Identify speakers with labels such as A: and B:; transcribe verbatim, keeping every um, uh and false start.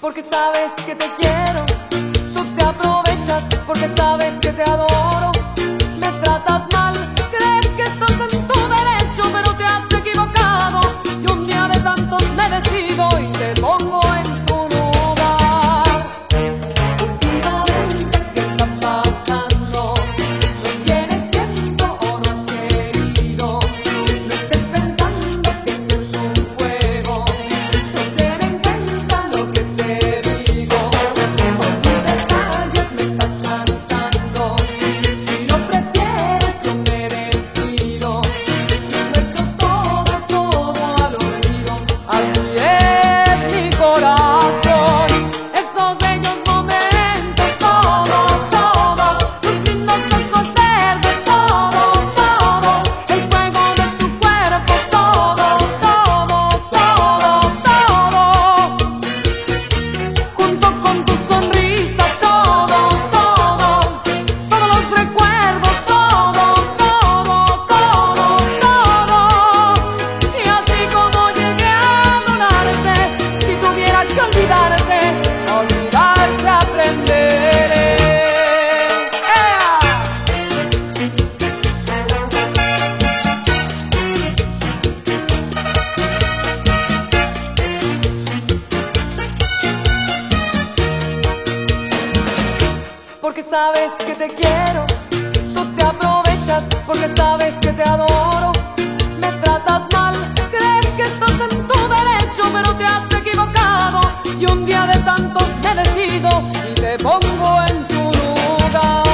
A: Porque sabes que te quiero, tú te aprovechas porque sabes que te adoro. Me tratas mal, crees que estás en tu derecho, pero te has equivocado. Y un día de tantos me decido y te pongo en tu lugar. Últimamente, ¿qué está pasando? ¿No tienes tiempo o no has querido? No estés pensando que esto es un juego. Solo ten en cuenta lo que te digo. Con tus detalles me estás cansando. Si no prefieres, yo me despido. Lo he hecho todo, todo al olvido. Así es mi corazón. Esos bellos momentos, todo, todo. Tus lindos ojos verdes, todo, todo. El fuego de tu cuerpo, todo, todo, todo, todo. Junto con tu sonrisa, todo, todo. Todos los recuerdos, todo, todo, todo, todo. Y así como llegué a adorarte, si tuviera que olvidarte, a olvidarte aprenderé. ¡Ea! Porque sabes que te quiero, tú te aprovechas porque sabes que te adoro. Me tratas mal, crees que estás en tu derecho, pero te has equivocado. Y un día de tantos me decido y te pongo en tu lugar.